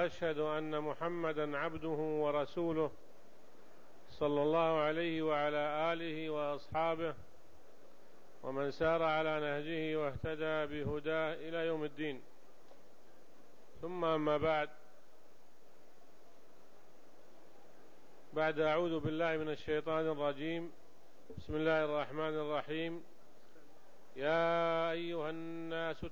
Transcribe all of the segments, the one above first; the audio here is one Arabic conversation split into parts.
وأشهد أن محمدا عبده ورسوله صلى الله عليه وعلى آله وأصحابه ومن سار على نهجه واهتدى بهداه إلى يوم الدين. ثم أما بعد أعوذ بالله من الشيطان الرجيم. بسم الله الرحمن الرحيم. يا أيها الناس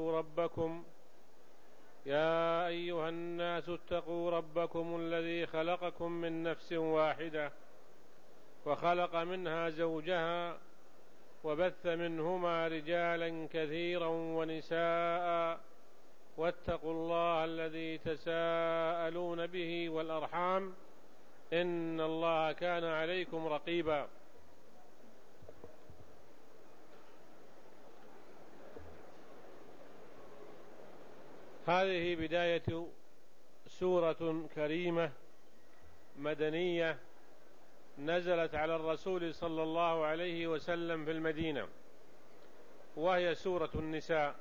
اتقوا ربكم الذي خلقكم من نفس واحدة وخلق منها زوجها وبث منهما رجالا كثيرا ونساء واتقوا الله الذي تساءلون به والأرحام إن الله كان عليكم رقيبا. هذه بداية سورة كريمة مدنية نزلت على الرسول صلى الله عليه وسلم في المدينة، وهي سورة النساء،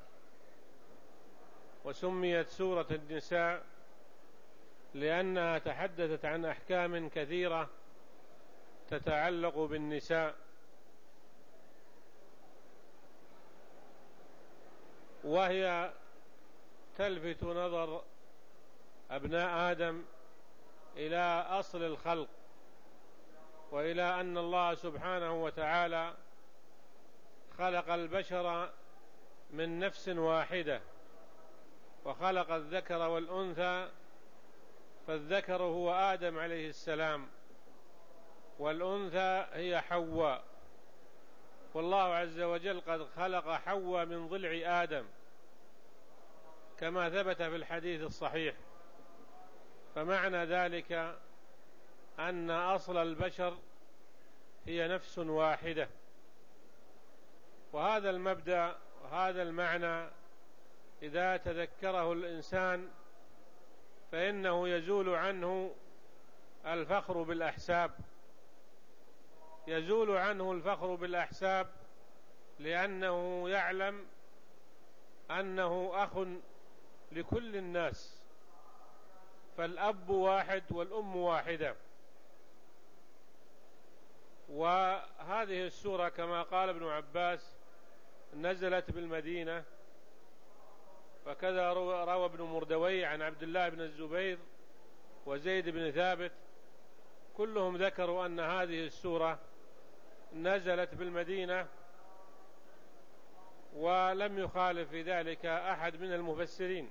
وسميت سورة النساء لأنها تحدثت عن أحكام كثيرة تتعلق بالنساء، وهي تلفت نظر أبناء آدم إلى أصل الخلق، وإلى أن الله سبحانه وتعالى خلق البشر من نفس واحدة، وخلق الذكر والأنثى، فالذكر هو آدم عليه السلام، والأنثى هي حواء، والله عز وجل قد خلق حواء من ضلع آدم كما ثبت في الحديث الصحيح. فمعنى ذلك أن أصل البشر هي نفس واحدة، وهذا المبدأ وهذا المعنى إذا تذكره الإنسان فإنه يزول عنه الفخر بالأحساب، يزول عنه الفخر بالأحساب، لأنه يعلم أنه أخ لكل الناس، فالأب واحد والأم واحدة. وهذه السورة كما قال ابن عباس نزلت بالمدينة، وكذا روى ابن مردوي عن عبد الله بن الزبير وزيد بن ثابت، كلهم ذكروا أن هذه السورة نزلت بالمدينة، ولم يخالف في ذلك أحد من المفسرين.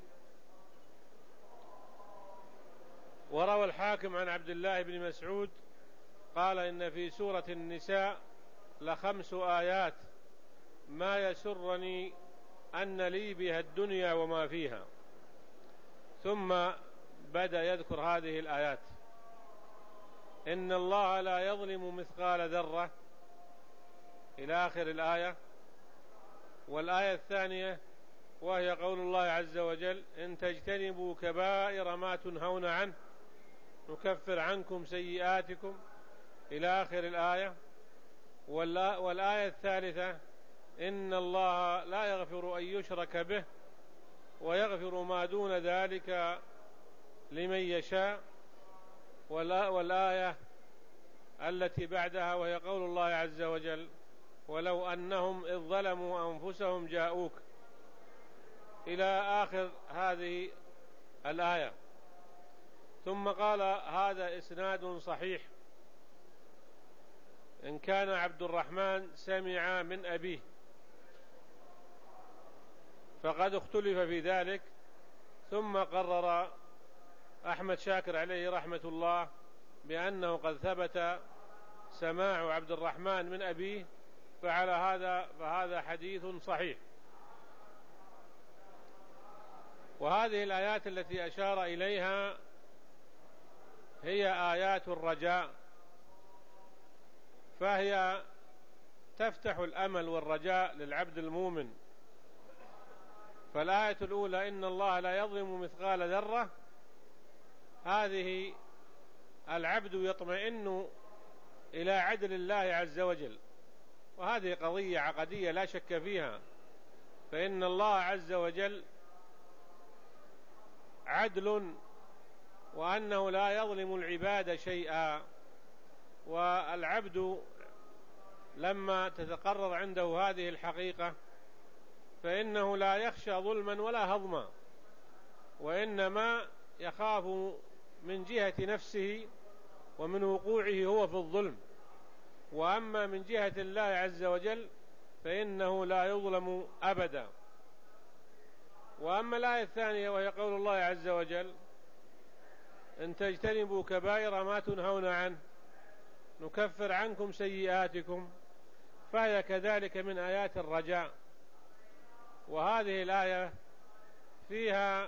وروى الحاكم عن عبد الله بن مسعود قال إن في سورة النساء ل5 آيات ما يسرني أن لي بها الدنيا وما فيها، ثم بدأ يذكر هذه الآيات: إن الله لا يظلم مثقال ذرة إلى آخر الآية. والآية الثانية وهي قول الله عز وجل: إن تجتنبوا كبائر ما تنهون عنه نكفر عنكم سيئاتكم إلى آخر الآية. والآية الثالثة: إن الله لا يغفر أن يشرك به ويغفر ما دون ذلك لمن يشاء. والآية التي بعدها وهي قول الله عز وجل: ولو أنهم إذ ظلموا أنفسهم جاءوك، إلى آخر هذه الآية. ثم قال: هذا إسناد صحيح إن كان عبد الرحمن سمع من أبيه، فقد اختلف في ذلك. ثم قرر أحمد شاكر عليه رحمة الله بأنه قد ثبت سماع عبد الرحمن من أبيه، فهذا حديث صحيح. وهذه الآيات التي أشار إليها هي آيات الرجاء، فهي تفتح الأمل والرجاء للعبد المؤمن. فالآية الأولى: إن الله لا يظلم مثقال ذرة، هذه العبد يطمئن إلى عدل الله عز وجل، وهذه قضية عقدية لا شك فيها، فإن الله عز وجل عدل وأنه لا يظلم العباد شيئا. والعبد لما تتقرر عنده هذه الحقيقة فإنه لا يخشى ظلما ولا هضما، وإنما يخاف من جهة نفسه ومن وقوعه هو في الظلم. وأما من جهة الله عز وجل فإنه لا يظلم أبدا. وأما الآية الثانية وهي قول الله عز وجل: إن تجتنبوا كبائر ما تنهون عنه نكفر عنكم سيئاتكم، فهي كذلك من آيات الرجاء. وهذه الآية فيها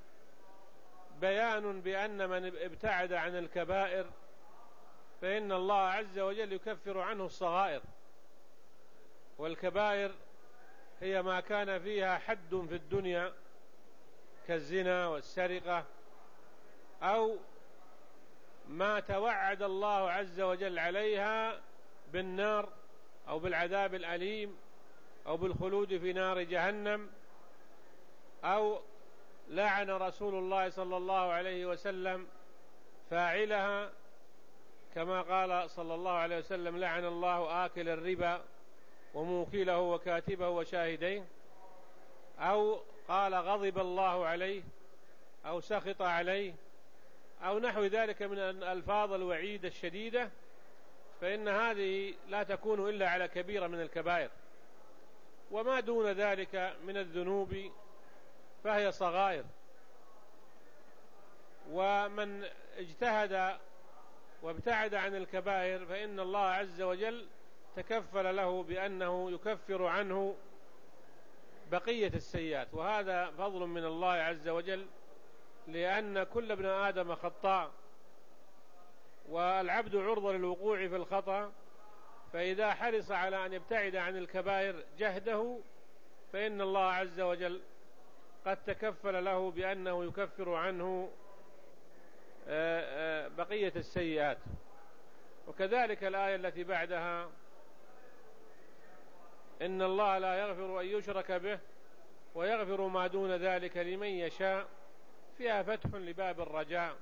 بيان بأن من ابتعد عن الكبائر فإن الله عز وجل يكفر عنه الصغائر. والكبائر هي ما كان فيها حد في الدنيا كالزنا والسرقة، أو ما توعد الله عز وجل عليها بالنار أو بالعذاب الأليم أو بالخلود في نار جهنم، أو لعن رسول الله صلى الله عليه وسلم فاعلها، كما قال صلى الله عليه وسلم: لعن الله آكل الربا وموكله وكاتبه وشاهديه، أو قال غضب الله عليه أو سخط عليه أو نحو ذلك من الألفاظ الوعيد الشديدة، فإن هذه لا تكون إلا على كبيرة من الكبائر. وما دون ذلك من الذنوب فهي صغائر. ومن اجتهد وابتعد عن الكبائر فإن الله عز وجل تكفل له بأنه يكفر عنه بقية السيئات. وهذا فضل من الله عز وجل، لأن كل ابن آدم خطاء، والعبد عرضة للوقوع في الخطأ، فإذا حرص على أن يبتعد عن الكبائر جهده فإن الله عز وجل قد تكفل له بأنه يكفر عنه بقية السيئات. وكذلك الآية التي بعدها: إن الله لا يغفر أن يشرك به ويغفر ما دون ذلك لمن يشاء، فيها فتح لباب الرجاء،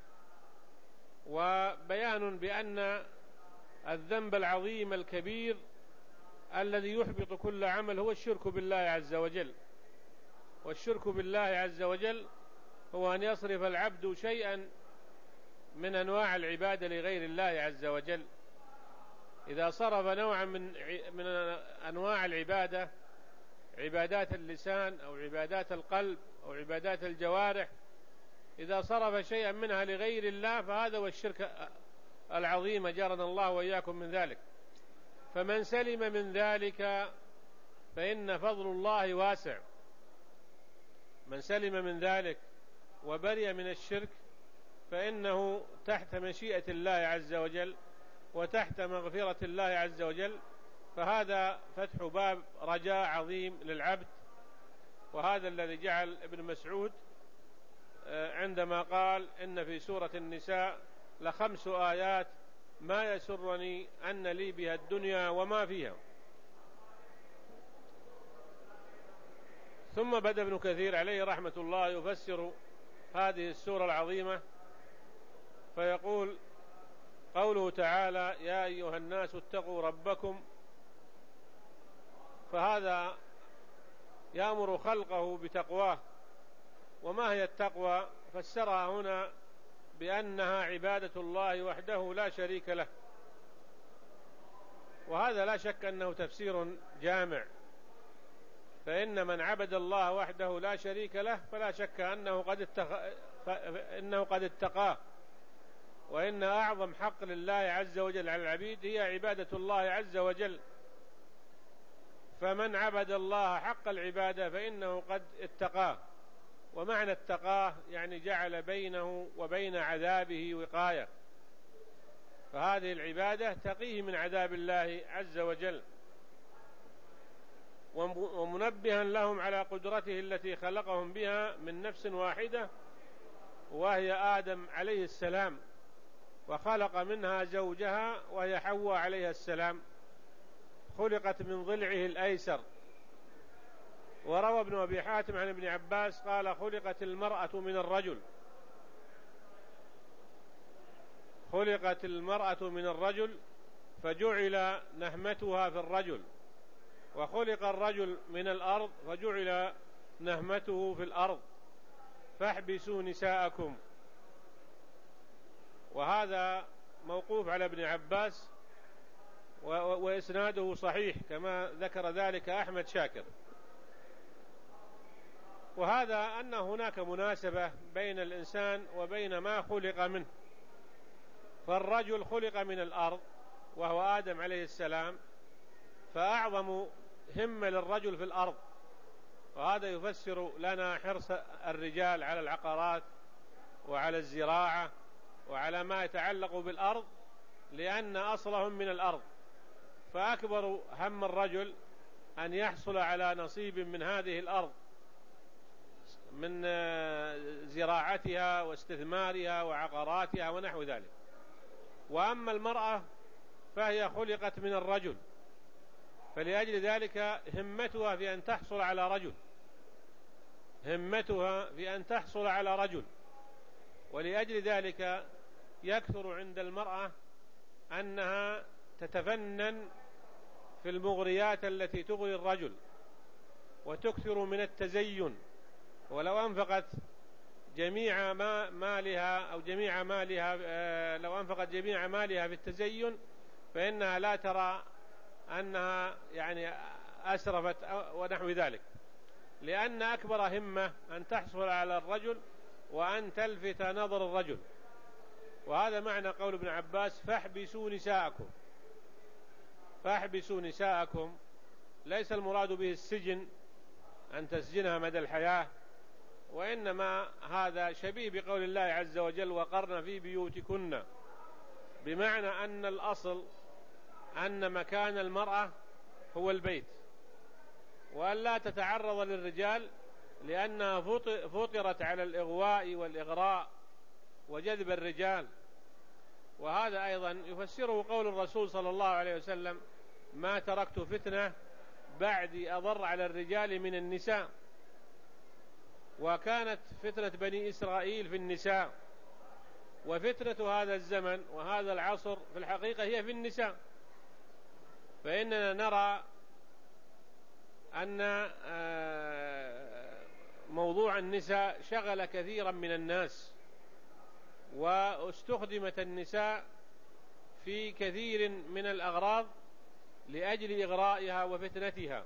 وبيان بأن الذنب العظيم الكبير الذي يحبط كل عمل هو الشرك بالله عز وجل. والشرك بالله عز وجل هو أن يصرف العبد شيئا من أنواع العبادة لغير الله عز وجل. إذا صرف نوعا من أنواع العبادة، عبادات اللسان أو عبادات القلب أو عبادات الجوارح، إذا صرف شيئا منها لغير الله فهذا هو الشرك العظيم، جارنا الله وإياكم من ذلك. فمن سلم من ذلك فإن فضل الله واسع. من سلم من ذلك وبرئ من الشرك فإنه تحت مشيئة الله عز وجل وتحت مغفرة الله عز وجل، فهذا فتح باب رجاء عظيم للعبد. وهذا الذي جعل ابن مسعود عندما قال: إن في سورة النساء ل5 آيات ما يسرني أن لي بها الدنيا وما فيها. ثم بدأ ابن كثير عليه رحمة الله يفسر هذه السورة العظيمة فيقول: قوله تعالى: يا أيها الناس اتقوا ربكم، فهذا يأمر خلقه بتقواه. وما هي التقوى؟ فسرها هنا بأنها عبادة الله وحده لا شريك له، وهذا لا شك أنه تفسير جامع. فإن من عبد الله وحده لا شريك له فلا شك أنه قد اتقاه. وإن أعظم حق لله عز وجل على العبيد هي عبادة الله عز وجل. فمن عبد الله حق العبادة فإنه قد اتقاه. ومعنى اتقاه يعني جعل بينه وبين عذابه وقاية، فهذه العبادة تقيه من عذاب الله عز وجل. ومنبها لهم على قدرته التي خلقهم بها من نفس واحدة وهي آدم عليه السلام، وخلق منها زوجها وهي حواء عليها السلام، خلقت من ضلعه الأيسر. وروى ابن أبي حاتم عن ابن عباس قال: خلقت المرأة من الرجل. خلقت المرأة من الرجل فجعل نهمتها في الرجل، وخلق الرجل من الأرض فجعل نهمته في الأرض، فاحبسوا نساءكم. وهذا موقوف على ابن عباس وإسناده صحيح كما ذكر ذلك أحمد شاكر. وهذا أن هناك مناسبة بين الإنسان وبين ما خلق منه. فالرجل خلق من الأرض وهو آدم عليه السلام، فأعظم همة للرجل في الأرض، وهذا يفسر لنا حرص الرجال على العقارات وعلى الزراعة وعلى ما يتعلق بالأرض، لأن أصلهم من الأرض، فأكبر هم الرجل أن يحصل على نصيب من هذه الأرض من زراعتها واستثمارها وعقاراتها ونحو ذلك. وأما المرأة فهي خلقت من الرجل، فلأجل ذلك همتها في أن تحصل على رجل، همتها في أن تحصل على رجل. ولأجل ذلك يكثر عند المرأة أنها تتفنن في المغريات التي تغري الرجل، وتكثر من التزين، ولو أنفقت جميع مالها أو جميع مالها لو أنفقت جميع مالها في التزين فإنها لا ترى أنها يعني أسرفت ونحو ذلك، لأن أكبر همة أن تحصل على الرجل وأن تلفت نظر الرجل. وهذا معنى قول ابن عباس فاحبسوا نساءكم. فاحبسوا نساءكم ليس المراد به السجن، أن تسجنها مدى الحياة، وإنما هذا شبيه بقول الله عز وجل وقرن في بيوتكن، بمعنى أن الأصل أن مكان المرأة هو البيت، وأن لا تتعرض للرجال، لأنها فطرت على الإغواء والإغراء وجذب الرجال. وهذا أيضا يفسره قول الرسول صلى الله عليه وسلم ما تركت فتنة بعدي أضر على الرجال من النساء. وكانت فتنة بني إسرائيل في النساء، وفتنة هذا الزمن وهذا العصر في الحقيقة هي في النساء. فإننا نرى أن موضوع النساء شغل كثيرا من الناس، واستخدمت النساء في كثير من الأغراض لأجل إغرائها وفتنتها.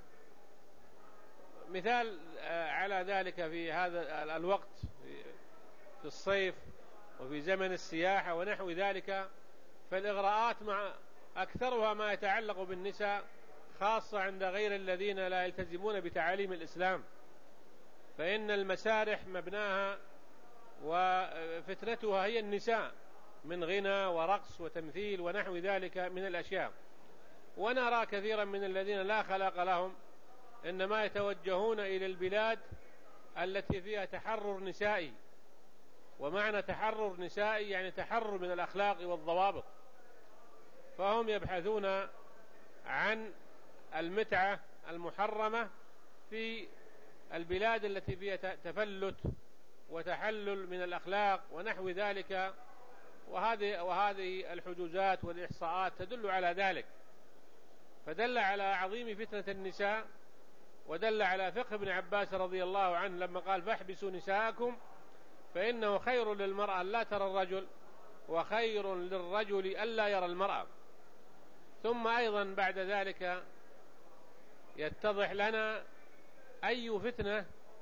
مثال على ذلك في هذا الوقت في الصيف وفي زمن السياحة ونحو ذلك، فالإغراءات مع أكثرها ما يتعلق بالنساء، خاصة عند غير الذين لا يلتزمون بتعاليم الإسلام، فإن المسارح مبناها وفتنتها هي النساء من غنى ورقص وتمثيل ونحو ذلك من الأشياء. ونرى كثيرا من الذين لا خلق لهم إنما يتوجهون إلى البلاد التي فيها تحرر نسائي، ومعنى تحرر نسائي يعني تحرر من الأخلاق والضوابط، فهم يبحثون عن المتعة المحرمة في البلاد التي فيها تفلت وتحلل من الأخلاق ونحو ذلك. وهذه الحجوزات والإحصاءات تدل على ذلك، فدل على عظيم فتنة النساء، ودل على فقه ابن عباس رضي الله عنه لما قال فاحبسوا نساءكم، فإنه خير للمرأة لا ترى الرجل، وخير للرجل ألا يرى المرأة. ثم أيضا بعد ذلك يتضح لنا أي فتنة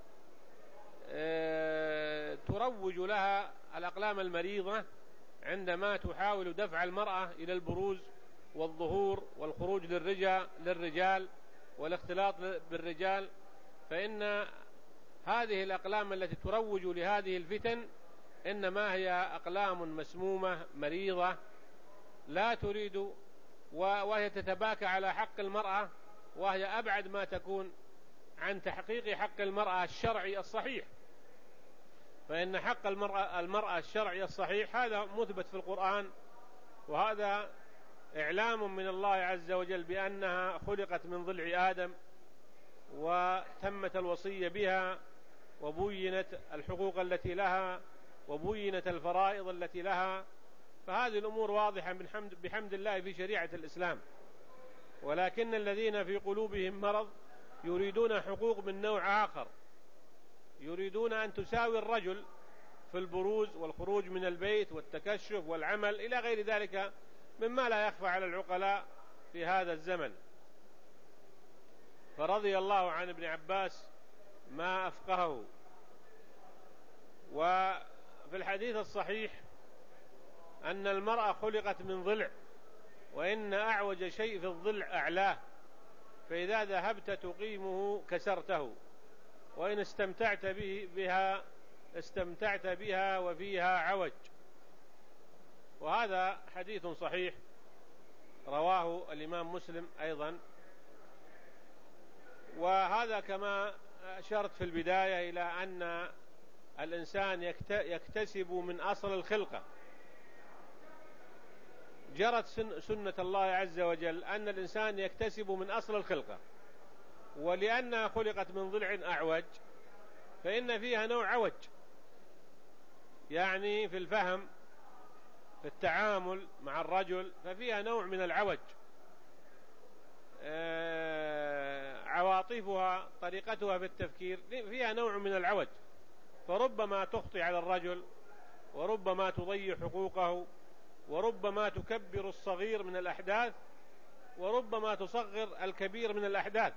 تروج لها الأقلام المريضة عندما تحاول دفع المرأة إلى البروز والظهور والخروج للرجال والاختلاط بالرجال. فإن هذه الأقلام التي تروج لهذه الفتن إنما هي أقلام مسمومة مريضة لا تريد، وهي تتباكى على حق المرأة، وهي أبعد ما تكون عن تحقيق حق المرأة الشرعي الصحيح. فإن حق المرأة الشرعي الصحيح هذا مثبت في القرآن، وهذا إعلام من الله عز وجل بأنها خلقت من ضلع آدم، وتمت الوصية بها، وبينت الحقوق التي لها، وبينت الفرائض التي لها. فهذه الأمور واضحة بحمد الله في شريعة الإسلام. ولكن الذين في قلوبهم مرض يريدون حقوق من نوع آخر، يريدون أن تساوي الرجل في البروز والخروج من البيت والتكشف والعمل إلى غير ذلك مما لا يخفى على العقلاء في هذا الزمن. فرضي الله عن ابن عباس ما أفقهه. وفي الحديث الصحيح أن المرأة خلقت من ضلع، وإن أعوج شيء في الضلع أعلاه، فإذا ذهبت تقيمه كسرته، وإن استمتعت بها وفيها عوج. وهذا حديث صحيح رواه الإمام مسلم أيضا. وهذا كما أشرت في البداية إلى أن الإنسان يكتسب من أصل الخلقة. جرت سنة الله عز وجل أن الإنسان يكتسب من أصل الخلقة، ولأنها خلقت من ضلع أعوج فإن فيها نوع عوج، يعني في الفهم، في التعامل مع الرجل، ففيها نوع من العوج. عواطفها، طريقتها في التفكير فيها نوع من العوج، فربما تخطئ على الرجل، وربما تضيع حقوقه، وربما تكبر الصغير من الأحداث، وربما تصغر الكبير من الأحداث.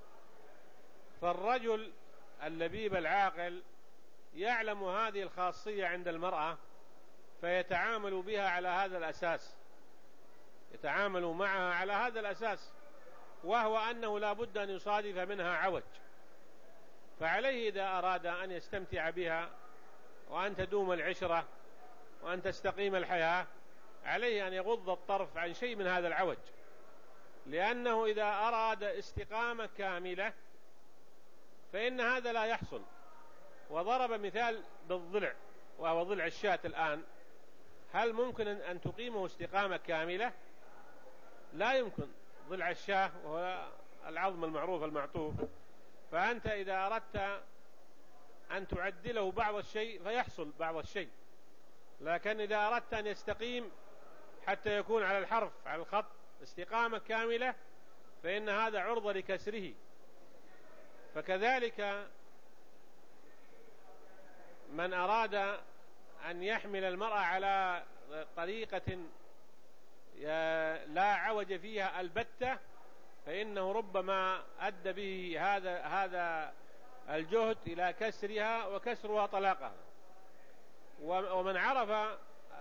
فالرجل اللبيب العاقل يعلم هذه الخاصية عند المرأة، فيتعامل بها على هذا الأساس، يتعامل معها على هذا الأساس، وهو أنه لا بد أن يصادف منها عوج. فعليه إذا أراد أن يستمتع بها وأن تدوم العشرة وأن تستقيم الحياة، عليه أن يغض الطرف عن شيء من هذا العوج، لأنه إذا أراد استقامة كاملة فإن هذا لا يحصل. وضرب مثال بالضلع، وهو ضلع الشاة الآن. هل ممكن أن تقيمه استقامة كاملة؟ لا يمكن. ضلع الشاة وهو العظم المعروف المعطوف، فأنت إذا أردت أن تعدله بعض الشيء فيحصل بعض الشيء، لكن إذا أردت أن يستقيم حتى يكون على الحرف، على الخط، استقامة كاملة، فإن هذا عرضة لكسره. فكذلك من أراد أن يحمل المرأة على طريقة لا عوج فيها البتة، فإنه ربما أدى به هذا الجهد إلى كسرها، وكسرها طلاقها. ومن عرف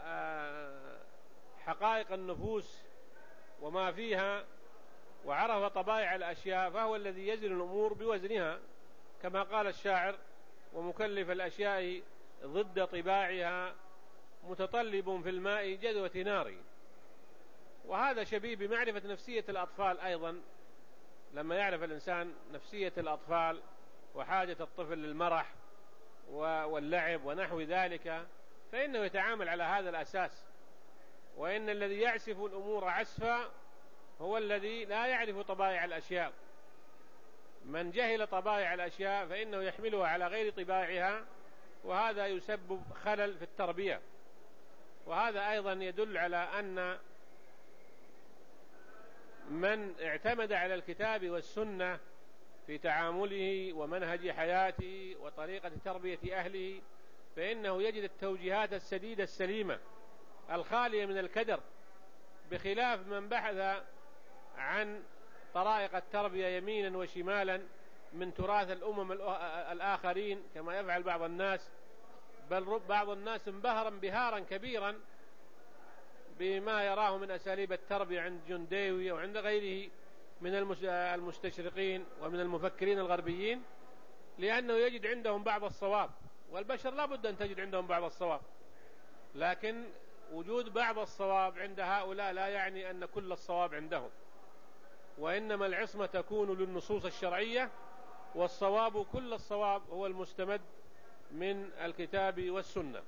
حقائق النفوس وما فيها، وعرف طبائع الأشياء، فهو الذي يزن الأمور بوزنها، كما قال الشاعر: ومكلف الأشياء ضد طباعها، متطلب في الماء جذوة ناري. وهذا شبيه بمعرفة نفسية الأطفال أيضا. لما يعرف الإنسان نفسية الأطفال وحاجة الطفل للمرح واللعب ونحو ذلك، فإنه يتعامل على هذا الأساس. وإن الذي يعسف الأمور عسفا هو الذي لا يعرف طبائع الأشياء. من جهل طبائع الأشياء فإنه يحملها على غير طبائعها، وهذا يسبب خلل في التربية. وهذا أيضا يدل على أن من اعتمد على الكتاب والسنة في تعامله ومنهج حياته وطريقة تربية أهله، فإنه يجد التوجيهات السديدة السليمة الخالية من الكدر، بخلاف من بحث عن طرائق التربية يمينا وشمالا من تراث الأمم الآخرين، كما يفعل بعض الناس. بل بعض الناس انبهر انبهارا كبيرا بما يراه من أساليب التربية عند جنديوي وعند غيره من المستشرقين ومن المفكرين الغربيين، لأنه يجد عندهم بعض الصواب. والبشر لا بد أن تجد عندهم بعض الصواب، لكن وجود بعض الصواب عند هؤلاء لا يعني أن كل الصواب عندهم، وإنما العصمة تكون للنصوص الشرعية، والصواب كل الصواب هو المستمد من الكتاب والسنة.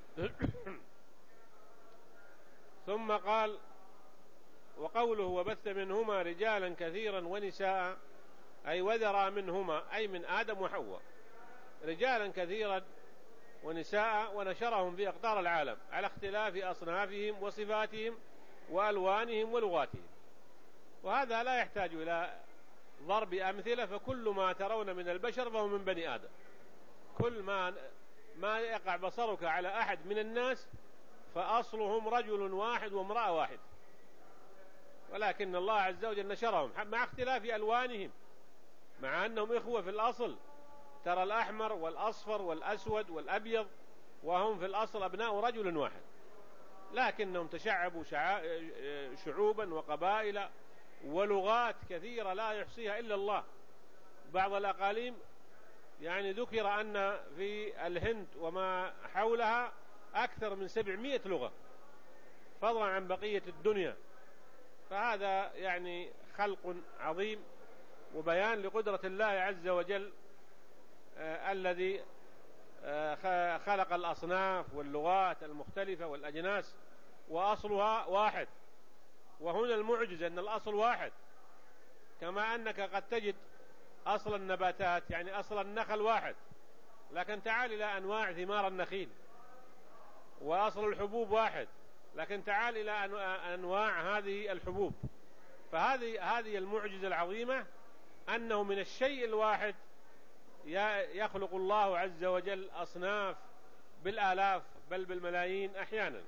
ثم قال: وقوله وبث منهما رجالا كثيرا ونساء، أي وذرى منهما، أي من آدم وحواء، رجالا كثيرا ونساء ونشرهم في أقطار العالم على اختلاف أصنافهم وصفاتهم وألوانهم ولغاتهم. وهذا لا يحتاج إلى ضرب أمثلة، فكل ما ترون من البشر فهو من بني آدم. كل ما يقع بصرك على أحد من الناس فأصلهم رجل واحد وامرأة واحد، ولكن الله عز وجل نشرهم مع اختلاف ألوانهم، مع أنهم إخوة في الأصل. ترى الأحمر والأصفر والأسود والأبيض وهم في الأصل أبناء رجل واحد، لكنهم تشعبوا شعوبا وقبائل ولغات كثيرة لا يحصيها إلا الله. بعض الأقاليم يعني ذكر أن في الهند وما حولها أكثر من 700 لغة، فضلا عن بقية الدنيا. فهذا يعني خلق عظيم وبيان لقدرة الله عز وجل الذي خلق الأصناف واللغات المختلفة والأجناس وأصلها واحد. وهنا المعجزة أن الأصل واحد، كما أنك قد تجد أصل النباتات يعني أصل النخل واحد، لكن تعال إلى أنواع ثمار النخيل. وأصل الحبوب واحد، لكن تعال إلى أنواع هذه الحبوب. فهذه المعجزة العظيمة، أنه من الشيء الواحد يخلق الله عز وجل أصناف بالآلاف بل بالملايين أحيانا.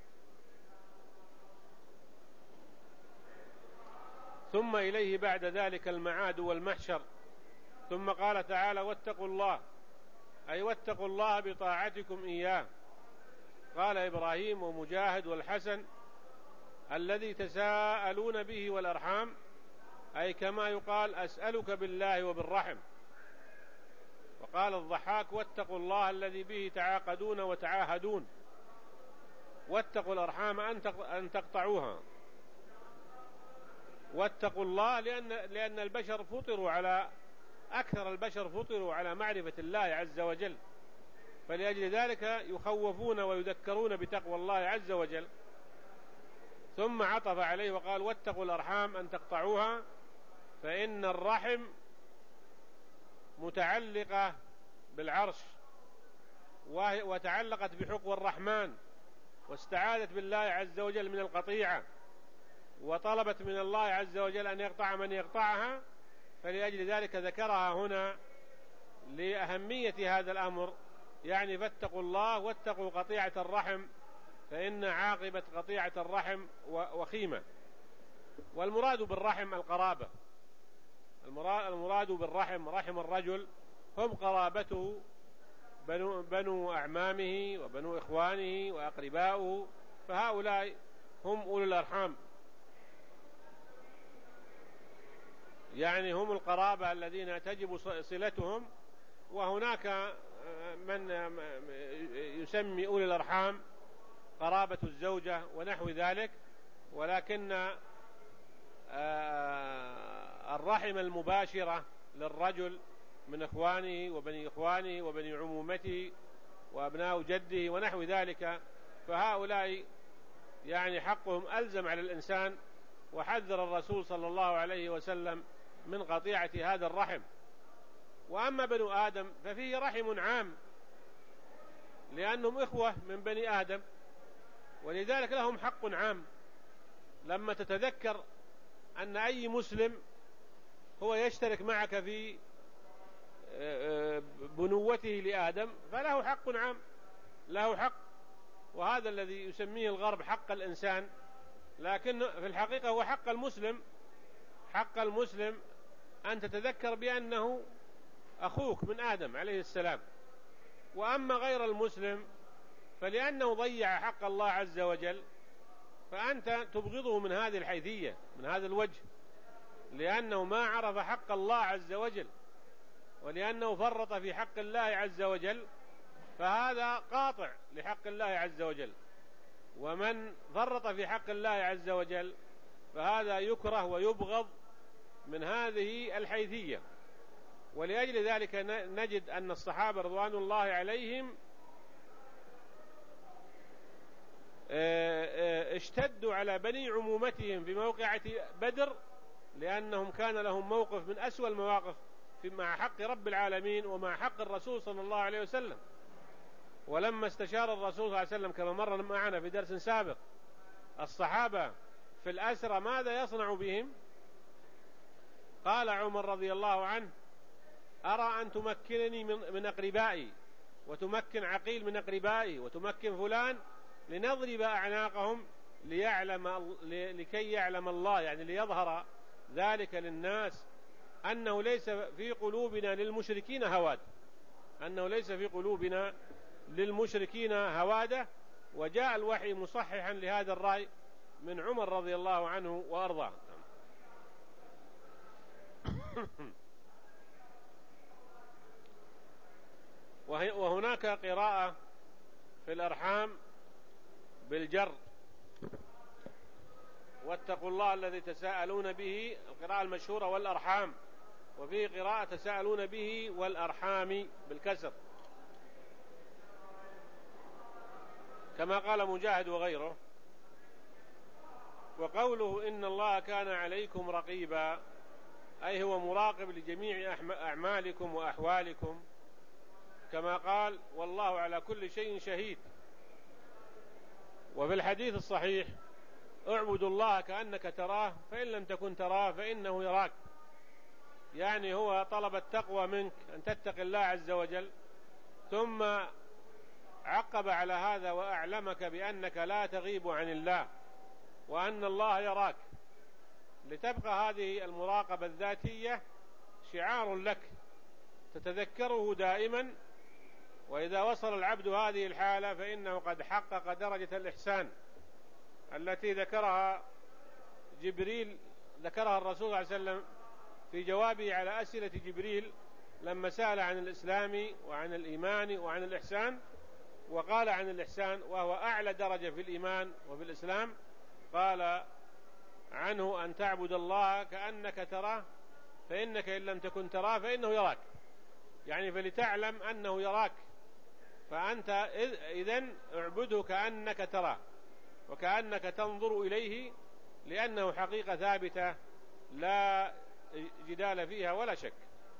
ثم إليه بعد ذلك المعاد والمحشر. ثم قال تعالى: واتقوا الله، أي واتقوا الله بطاعتكم إياه. قال إبراهيم ومجاهد والحسن: الذي تساءلون به والأرحام، أي كما يقال: أسألك بالله وبالرحم. وقال الضحاك: واتقوا الله الذي به تعاقدون وتعاهدون، واتقوا الأرحام أن تقطعوها. واتقوا الله لأن البشر فطروا على أكثر البشر فطروا على معرفة الله عز وجل، فلأجل ذلك يخوفون ويذكرون بتقوى الله عز وجل. ثم عطف عليه وقال: واتقوا الأرحام أن تقطعوها، فإن الرحم متعلقة بالعرش وتعلقت بحقوق الرحمن، واستعاذت بالله عز وجل من القطيعة، وطلبت من الله عز وجل أن يقطع من يقطعها. فلأجل ذلك ذكرها هنا لأهمية هذا الأمر، يعني فاتقوا الله واتقوا قطيعة الرحم، فإن عاقبة قطيعة الرحم وخيمة. والمراد بالرحم القرابة، المراد بالرحم رحم الرجل هم قرابته، بنو أعمامه وبنو إخوانه وأقرباؤه، فهؤلاء هم أولو الأرحام، يعني هم القرابة الذين تجب صلتهم. وهناك من يسمي أولي الأرحام قرابة الزوجة ونحو ذلك، ولكن الرحم المباشرة للرجل من إخوانه وبني إخوانه وبني عمومته وأبناء جده ونحو ذلك، فهؤلاء يعني حقهم ألزم على الإنسان. وحذر الرسول صلى الله عليه وسلم من قطيعة هذا الرحم. وأما بنو آدم ففيه رحم عام، لأنهم إخوة من بني آدم، ولذلك لهم حق عام. لما تتذكر أن أي مسلم هو يشترك معك في بنوته لآدم فله حق عام، له حق. وهذا الذي يسميه الغرب حق الإنسان، لكن في الحقيقة هو حق المسلم. حق المسلم أن تتذكر بأنه أخوك من آدم عليه السلام. وأما غير المسلم فلأنه ضيع حق الله عز وجل فأنت تبغضه من هذه الحيثية، من هذا الوجه، لأنه ما عرف حق الله عز وجل، ولأنه فرط في حق الله عز وجل، فهذا قاطع لحق الله عز وجل. ومن فرط في حق الله عز وجل فهذا يكره ويبغض من هذه الحيثية. ولأجل ذلك نجد أن الصحابة رضوان الله عليهم اشتدوا على بني عمومتهم في موقعة بدر، لأنهم كان لهم موقف من أسوأ المواقف مع حق رب العالمين ومع حق الرسول صلى الله عليه وسلم. ولما استشار الرسول صلى الله عليه وسلم كما مر معنا في درس سابق الصحابة في الأسرى ماذا يصنع بهم، قال عمر رضي الله عنه: أرى أن تمكنني من أقربائي، وتمكن عقيل من أقربائي، وتمكن فلان، لنضرب أعناقهم لكي يعلم الله، يعني ليظهر ذلك للناس أنه ليس في قلوبنا للمشركين هواد، أنه ليس في قلوبنا للمشركين هوادة. وجاء الوحي مصححا لهذا الرأي من عمر رضي الله عنه وأرضاه. وهناك قراءة في الأرحام بالجر: واتقوا الله الذي تساءلون به، القراءة المشهورة، والأرحام، وفيه قراءة تساءلون به والأرحام بالكسر كما قال مجاهد وغيره. وقوله إن الله كان عليكم رقيبا، أي هو مراقب لجميع أعمالكم وأحوالكم، كما قال: والله على كل شيء شهيد. وفي الحديث الصحيح: اعبد الله كأنك تراه فإن لم تكن تراه فإنه يراك، يعني هو طلب التقوى منك أن تتقي الله عز وجل، ثم عقب على هذا وأعلمك بأنك لا تغيب عن الله وأن الله يراك، لتبقى هذه المراقبة الذاتية شعار لك تتذكره دائما. وإذا وصل العبد هذه الحالة فإنه قد حقق درجة الإحسان التي ذكرها جبريل، ذكرها الرسول صلى الله عليه وسلم في جوابه على أسئلة جبريل لما سأل عن الإسلام وعن الإيمان وعن الإحسان، وقال عن الإحسان وهو أعلى درجة في الإيمان وفي الإسلام، قال عنه: أن تعبد الله كأنك تراه فإنك إن لم تكن تراه فإنه يراك، يعني فلتعلم أنه يراك، فأنت إذن اعبده كأنك تراه وكأنك تنظر إليه، لأنه حقيقة ثابتة لا جدال فيها ولا شك.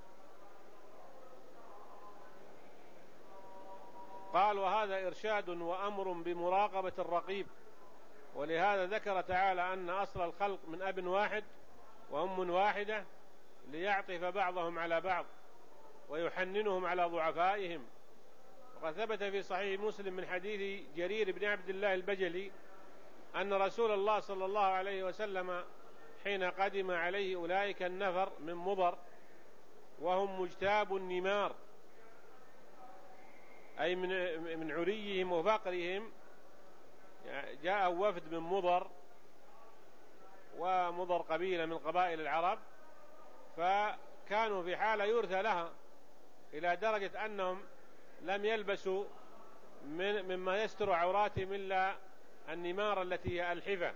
قال: وهذا إرشاد وأمر بمراقبة الرقيب، ولهذا ذكر تعالى أن أصل الخلق من أب واحد وأم واحدة، ليعطف بعضهم على بعض ويحننهم على ضعفائهم. وقد ثبت في صحيح مسلم من حديث جرير بن عبد الله البجلي أن رسول الله صلى الله عليه وسلم حين قدم عليه أولئك النفر من مضر وهم مجتاب النمار، أي من عريهم وفقرهم، جاء وفد من مضر، ومضر قبيلة من قبائل العرب، فكانوا في حالة يرثى لها، إلى درجة أنهم لم يلبسوا مما يستر عوراتهم إلا النمار التي هي الحفة.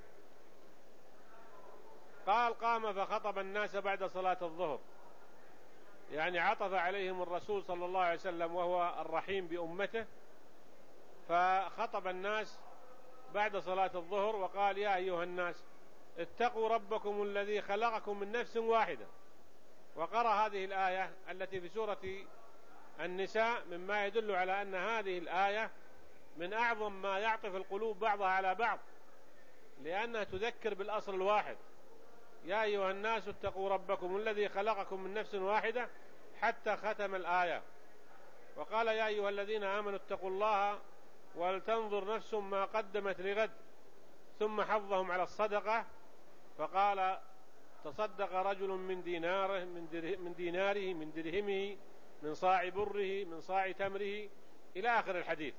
قال: قام فخطب الناس بعد صلاة الظهر، يعني عطف عليهم الرسول صلى الله عليه وسلم وهو الرحيم بأمته، فخطب الناس بعد صلاة الظهر وقال: يا أيها الناس اتقوا ربكم الذي خلقكم من نفس واحدة. وقرأ هذه الآية التي في سورة النساء، مما يدل على أن هذه الآية من أعظم ما يعطف القلوب بعضها على بعض، لأنها تذكر بالأصل الواحد: يا أيها الناس اتقوا ربكم الذي خلقكم من نفس واحدة، حتى ختم الآية. وقال: يا أيها الذين آمنوا اتقوا الله ولتنظر نفس ما قدمت لغد، ثم حضهم على الصدقة، فقال: تصدق رجل من ديناره من درهمه من صاع بره من صاع تمره، إلى آخر الحديث.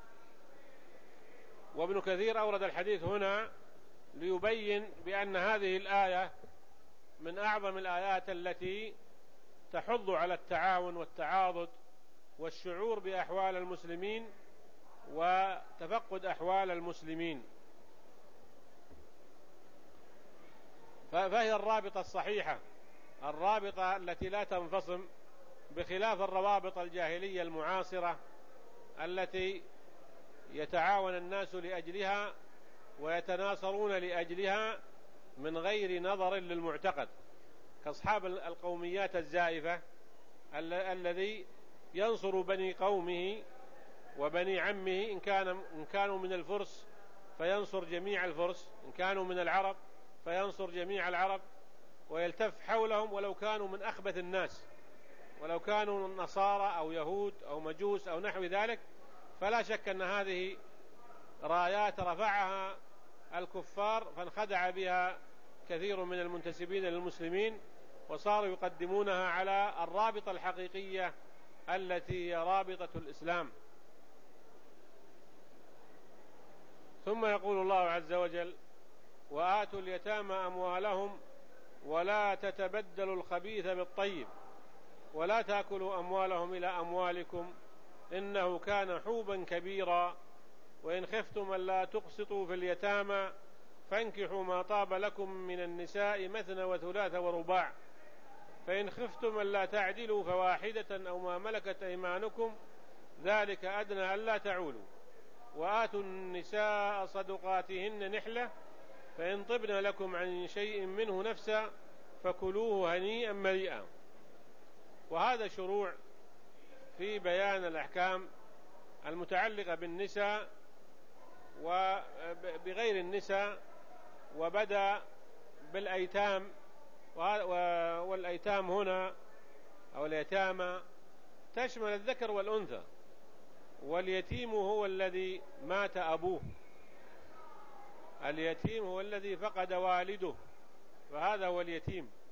وابن كثير أورد الحديث هنا ليبين بأن هذه الآية من أعظم الآيات التي تحض على التعاون والتعاضد والشعور بأحوال المسلمين وتفقد أحوال المسلمين، فهي الرابطة الصحيحة، الرابطة التي لا تنفصم، بخلاف الروابط الجاهلية المعاصرة التي يتعاون الناس لأجلها ويتناصرون لأجلها من غير نظر للمعتقد، كأصحاب القوميات الزائفة الذي ينصر بني قومه وبني عمه إن كانوا من الفرس فينصر جميع الفرس، إن كانوا من العرب فينصر جميع العرب، ويلتف حولهم ولو كانوا من أخبث الناس، ولو كانوا نصارى أو يهود أو مجوس أو نحو ذلك. فلا شك أن هذه رايات رفعها الكفار فانخدع بها كثير من المنتسبين للمسلمين، وصاروا يقدمونها على الرابطة الحقيقية التي هي رابطة الإسلام. ثم يقول الله عز وجل: وآتوا اليتامى أموالهم ولا تتبدلوا الخبيث بالطيب ولا تأكلوا أموالهم إلى أموالكم إنه كان حوبا كبيرا وإن خفتم ألا تقسطوا في اليتامى فانكحوا ما طاب لكم من النساء مثنى وثلاث ورباع فإن خفتم ألا تعدلوا فواحدة أو ما ملكت أيمانكم ذلك أدنى ألا تعولوا وآتوا النساء صدقاتهن نحلة فإن طبن لكم عن شيء منه نفسا فكلوه هنيئا مريئا. وهذا شروع في بيان الأحكام المتعلقة بالنساء وبغير النساء، وبدأ بالأيتام، والأيتام هنا أو اليتامى تشمل الذكر والأنثى، واليتيم هو الذي مات أبوه، اليتيم هو الذي فقد والده، فهذا هو اليتيم.